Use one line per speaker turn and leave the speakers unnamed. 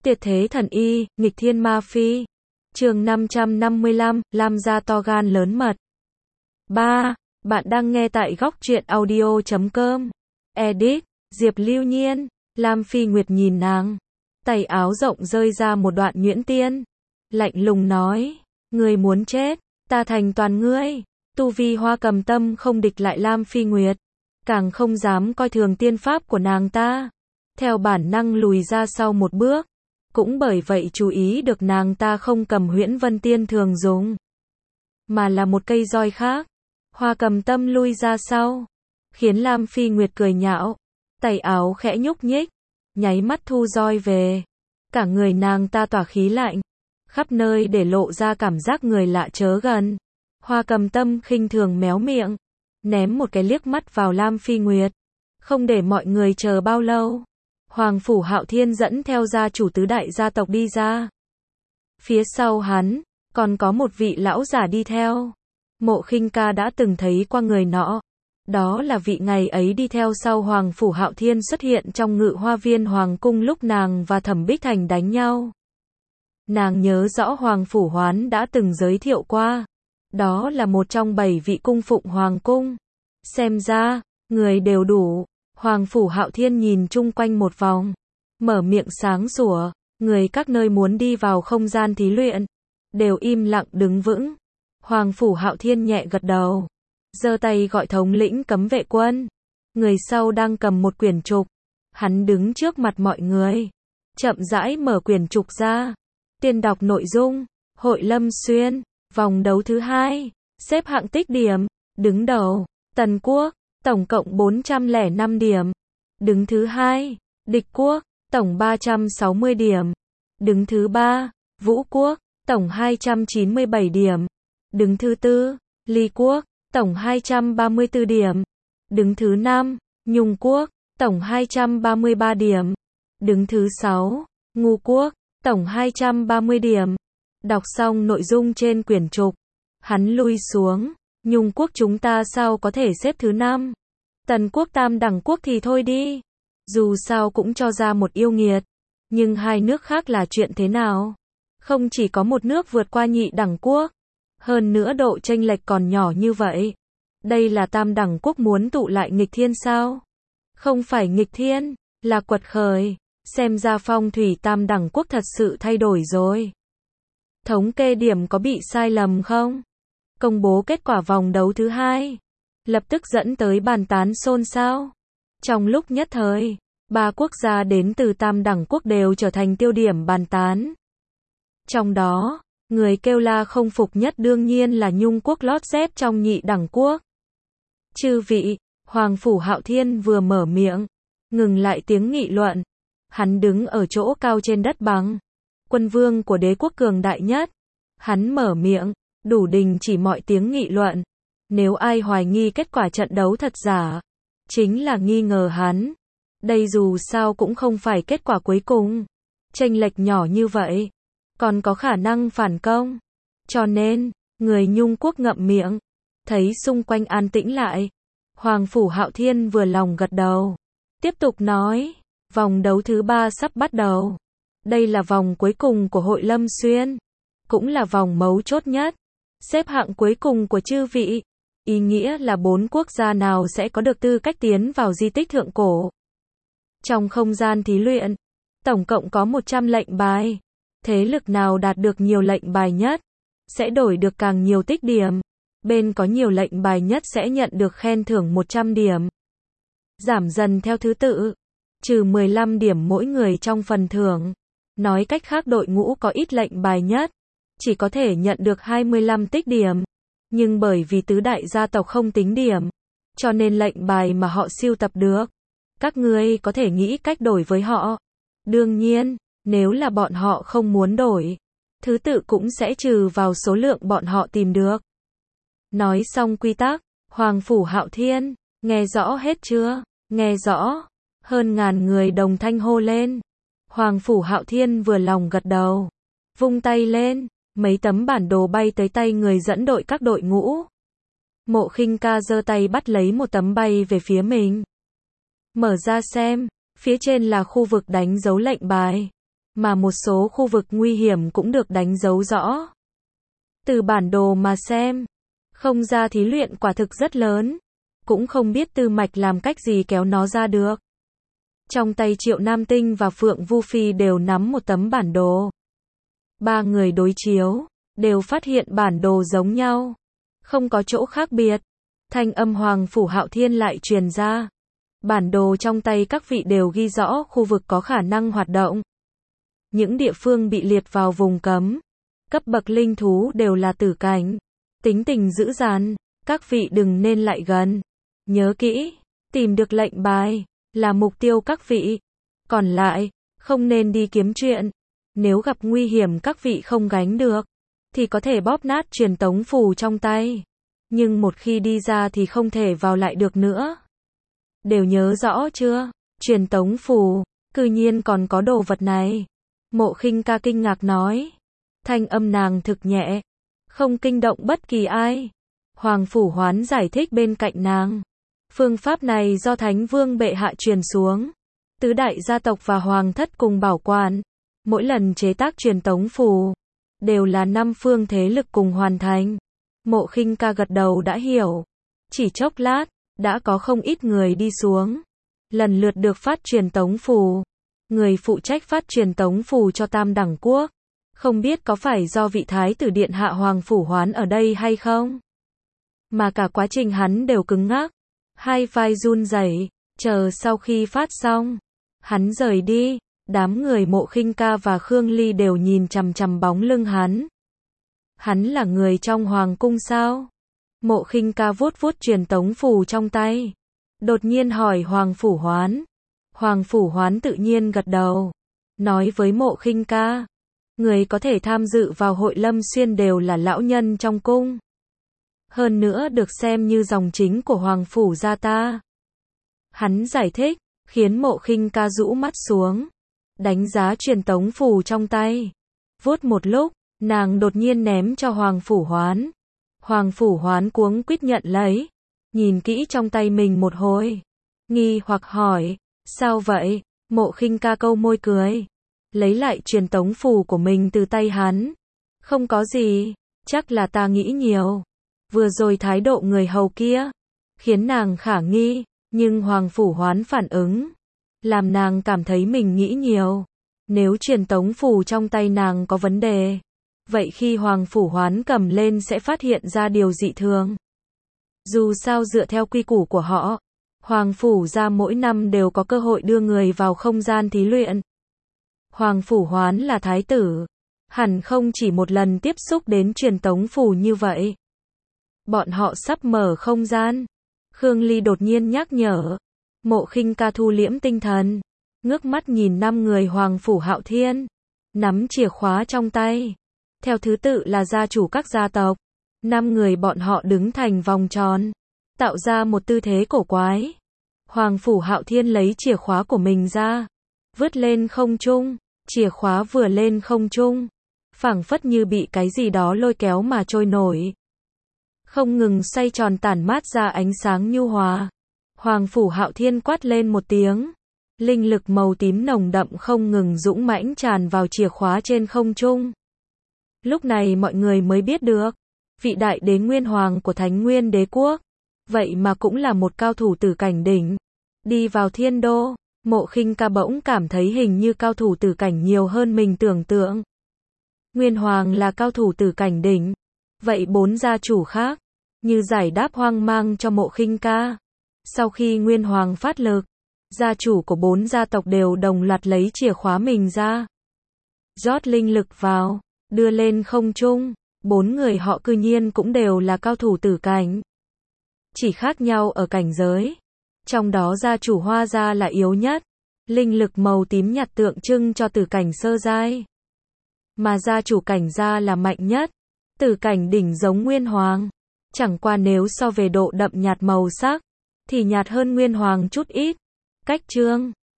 Tuyệt thế thần y, nghịch thiên ma phi. Chương 555, Lam gia to gan lớn mật. 3. Bạn đang nghe tại góc truyện audio.com. Edit, Diệp Lưu Nhiên. Lam Phi Nguyệt nhìn nàng. Tay áo rộng rơi ra một đoạn nhuyễn tiên. Lạnh lùng nói. Ngươi muốn chết, ta thành toàn ngươi. Tu vi Hoa Cầm Tâm không địch lại Lam Phi Nguyệt. Càng không dám coi thường tiên pháp của nàng ta. Theo bản năng lùi ra sau một bước. Cũng bởi vậy chú ý được nàng ta không cầm huyễn vân tiên thường dùng. Mà là một cây roi khác. Hoa Cầm Tâm lui ra sau. Khiến Lam Phi Nguyệt cười nhạo. Tay áo khẽ nhúc nhích. Nháy mắt thu roi về. Cả người nàng ta tỏa khí lạnh. Khắp nơi để lộ ra cảm giác người lạ chớ gần. Hoa Cầm Tâm khinh thường méo miệng. Ném một cái liếc mắt vào Lam Phi Nguyệt. Không để mọi người chờ bao lâu. Hoàng Phủ Hạo Thiên dẫn theo gia chủ tứ đại gia tộc đi ra. Phía sau hắn, còn có một vị lão giả đi theo. Mộ Khinh Ca đã từng thấy qua người nọ. Đó là vị ngày ấy đi theo sau Hoàng Phủ Hạo Thiên xuất hiện trong Ngự Hoa Viên Hoàng Cung lúc nàng và Thẩm Bích Thành đánh nhau. Nàng nhớ rõ Hoàng Phủ Hoán đã từng giới thiệu qua. Đó là một trong 7 vị cung phụng Hoàng Cung. Xem ra, người đều đủ. Hoàng Phủ Hạo Thiên nhìn chung quanh một vòng. Mở miệng sáng sủa. Người các nơi muốn đi vào không gian thí luyện. Đều im lặng đứng vững. Hoàng Phủ Hạo Thiên nhẹ gật đầu. Giơ tay gọi thống lĩnh cấm vệ quân. Người sau đang cầm một quyển trục. Hắn đứng trước mặt mọi người. Chậm rãi mở quyển trục ra. Tiên đọc nội dung. Hội Lâm Xuyên. Vòng đấu thứ 2. Xếp hạng tích điểm. Đứng đầu. Tần Quốc. Tổng cộng 405 điểm. Đứng thứ 2. Địch Quốc. Tổng 360 điểm. Đứng thứ 3. Vũ Quốc. Tổng 297 điểm. Đứng thứ 4. Ly Quốc. Tổng 234 điểm. Đứng thứ 5. Nhung Quốc. Tổng 233 điểm. Đứng thứ 6. Ngu Quốc. Tổng 230 điểm. Đọc xong nội dung trên quyển trục. Hắn lui xuống. Nhung Quốc chúng ta sao có thể xếp thứ 5? Tần Quốc tam đẳng quốc thì thôi đi. Dù sao cũng cho ra một yêu nghiệt. Nhưng hai nước khác là chuyện thế nào? Không chỉ có một nước vượt qua nhị đẳng quốc. Hơn nữa độ chênh lệch còn nhỏ như vậy. Đây là tam đẳng quốc muốn tụ lại nghịch thiên sao? Không phải nghịch thiên, là quật khởi. Xem ra phong thủy tam đẳng quốc thật sự thay đổi rồi. Thống kê điểm có bị sai lầm không? Công bố kết quả vòng đấu thứ 2. Lập tức dẫn tới bàn tán xôn xao. Trong lúc nhất thời, 3 quốc gia đến từ tam đẳng quốc đều trở thành tiêu điểm bàn tán. Trong đó, người kêu la không phục nhất đương nhiên là Nhung Quốc lót xếp trong nhị đẳng quốc. Chư vị, Hoàng Phủ Hạo Thiên vừa mở miệng, ngừng lại tiếng nghị luận. Hắn đứng ở chỗ cao trên đất bằng. Quân vương của đế quốc cường đại nhất. Hắn mở miệng, đủ đình chỉ mọi tiếng nghị luận. Nếu ai hoài nghi kết quả trận đấu thật giả, chính là nghi ngờ hắn. Đây dù sao cũng không phải kết quả cuối cùng. Chênh lệch nhỏ như vậy, còn có khả năng phản công. Cho nên, người Nhung Quốc ngậm miệng. Thấy xung quanh an tĩnh lại. Hoàng Phủ Hạo Thiên vừa lòng gật đầu. Tiếp tục nói, vòng đấu thứ 3 sắp bắt đầu. Đây là vòng cuối cùng của Hội Lâm Xuyên. Cũng là vòng mấu chốt nhất. Xếp hạng cuối cùng của chư vị. Ý nghĩa là 4 quốc gia nào sẽ có được tư cách tiến vào di tích thượng cổ. Trong không gian thí luyện, tổng cộng có 100 lệnh bài. Thế lực nào đạt được nhiều lệnh bài nhất, sẽ đổi được càng nhiều tích điểm. Bên có nhiều lệnh bài nhất sẽ nhận được khen thưởng 100 điểm. Giảm dần theo thứ tự. Trừ 15 điểm mỗi người trong phần thưởng. Nói cách khác đội ngũ có ít lệnh bài nhất, chỉ có thể nhận được 25 tích điểm. Nhưng bởi vì tứ đại gia tộc không tính điểm, cho nên lệnh bài mà họ sưu tập được, các ngươi có thể nghĩ cách đổi với họ. Đương nhiên, nếu là bọn họ không muốn đổi, thứ tự cũng sẽ trừ vào số lượng bọn họ tìm được. Nói xong quy tắc, Hoàng Phủ Hạo Thiên, nghe rõ hết chưa? Nghe rõ. Hơn ngàn người đồng thanh hô lên. Hoàng Phủ Hạo Thiên vừa lòng gật đầu. Vung tay lên. Mấy tấm bản đồ bay tới tay người dẫn đội các đội ngũ. Mộ Khinh Ca giơ tay bắt lấy một tấm bay về phía mình. Mở ra xem, phía trên là khu vực đánh dấu lệnh bài. mà một số khu vực nguy hiểm cũng được đánh dấu rõ. Từ bản đồ mà xem, không gian thí luyện quả thực rất lớn, cũng không biết Tư Mạch làm cách gì kéo nó ra được. Trong tay Triệu Nam Tinh và Phượng Vu Phi đều nắm một tấm bản đồ. Ba người đối chiếu, đều phát hiện bản đồ giống nhau, không có chỗ khác biệt. Thanh âm Hoàng Phủ Hạo Thiên lại truyền ra. Bản đồ trong tay các vị đều ghi rõ khu vực có khả năng hoạt động. Những địa phương bị liệt vào vùng cấm, cấp bậc linh thú đều là tử cảnh, tính tình dữ dằn, các vị đừng nên lại gần. Nhớ kỹ, tìm được lệnh bài là mục tiêu các vị, còn lại không nên đi kiếm chuyện. Nếu gặp nguy hiểm các vị không gánh được thì có thể bóp nát truyền tống phù trong tay, nhưng một khi đi ra thì không thể vào lại được nữa. Đều nhớ rõ chưa? Truyền tống phù, cư nhiên còn có đồ vật này. Mộ Khinh Ca kinh ngạc nói. Thanh âm nàng thực nhẹ, không kinh động bất kỳ ai. Hoàng Phủ Hoán giải thích bên cạnh nàng. Phương pháp này do Thánh Vương bệ hạ truyền xuống. Tứ đại gia tộc và hoàng thất cùng bảo quản. Mỗi lần chế tác truyền tống phù, đều là 5 phương thế lực cùng hoàn thành. Mộ Khinh Ca gật đầu đã hiểu. Chỉ chốc lát, đã có không ít người đi xuống. Lần lượt được phát truyền tống phù. Người phụ trách phát truyền tống phù cho Tam Đẳng Quốc. Không biết có phải do vị thái tử điện hạ Hoàng Phủ Hoán ở đây hay không? Mà cả quá trình hắn đều cứng ngắc. Hai vai run rẩy, chờ sau khi phát xong. Hắn rời đi. Đám người Mộ Khinh Ca và Khương Ly đều nhìn chằm chằm bóng lưng hắn. Hắn là người trong hoàng cung sao? Mộ Khinh Ca vuốt vuốt truyền tống phù trong tay. Đột nhiên hỏi Hoàng Phủ Hoán. Hoàng Phủ Hoán tự nhiên gật đầu. Nói với Mộ Khinh Ca. Người có thể tham dự vào hội Lâm Xuyên đều là lão nhân trong cung. Hơn nữa được xem như dòng chính của Hoàng Phủ gia ta. Hắn giải thích, khiến Mộ Khinh Ca rũ mắt xuống. Đánh giá truyền tống phù trong tay. Vuốt một lúc, nàng đột nhiên ném cho Hoàng Phủ Hoán. Hoàng Phủ Hoán cuống quýt nhận lấy. Nhìn kỹ trong tay mình một hồi. Nghi hoặc hỏi, sao vậy? Mộ Khinh Ca câu môi cười. Lấy lại truyền tống phù của mình từ tay hắn. Không có gì, chắc là ta nghĩ nhiều. Vừa rồi thái độ người hầu kia, khiến nàng khả nghi, nhưng Hoàng Phủ Hoán phản ứng. Làm nàng cảm thấy mình nghĩ nhiều. Nếu truyền tống phù trong tay nàng có vấn đề, vậy khi Hoàng Phủ Hoán cầm lên sẽ phát hiện ra điều dị thường. Dù sao dựa theo quy củ của họ, Hoàng Phủ gia mỗi năm đều có cơ hội đưa người vào không gian thí luyện. Hoàng Phủ Hoán là thái tử, hẳn không chỉ một lần tiếp xúc đến truyền tống phù như vậy. Bọn họ sắp mở không gian. Khương Ly đột nhiên nhắc nhở. Mộ Khinh Ca thu liễm tinh thần, ngước mắt nhìn 5 người Hoàng Phủ Hạo Thiên, nắm chìa khóa trong tay. Theo thứ tự là gia chủ các gia tộc. 5 người bọn họ đứng thành vòng tròn, tạo ra một tư thế cổ quái. Hoàng Phủ Hạo Thiên lấy chìa khóa của mình ra, vứt lên không trung. Chìa khóa vừa lên không trung, phảng phất như bị cái gì đó lôi kéo mà trôi nổi. Không ngừng xoay tròn tản mát ra ánh sáng nhu hòa. Hoàng Phủ Hạo Thiên quát lên một tiếng. Linh lực màu tím nồng đậm không ngừng dũng mãnh tràn vào chìa khóa trên không trung. Lúc này mọi người mới biết được, vị đại đế nguyên hoàng của Thánh Nguyên Đế Quốc, vậy mà cũng là một cao thủ tử cảnh đỉnh. Đi vào thiên đô, Mộ Khinh Ca bỗng cảm thấy hình như cao thủ tử cảnh nhiều hơn mình tưởng tượng. Nguyên hoàng là cao thủ tử cảnh đỉnh. Vậy 4 gia chủ khác, như giải đáp hoang mang cho Mộ Khinh Ca. Sau khi Nguyên hoàng phát lực, gia chủ của 4 gia tộc đều đồng loạt lấy chìa khóa mình ra. Rót linh lực vào, đưa lên không trung. 4 người họ cư nhiên cũng đều là cao thủ tử cảnh. Chỉ khác nhau ở cảnh giới. Trong đó gia chủ Hoa gia là yếu nhất. Linh lực màu tím nhạt tượng trưng cho tử cảnh sơ giai. Mà gia chủ Cảnh gia là mạnh nhất. Tử cảnh đỉnh giống Nguyên hoàng. Chẳng qua nếu so về độ đậm nhạt màu sắc, thì nhạt hơn Nguyên hoàng chút ít. Cách chương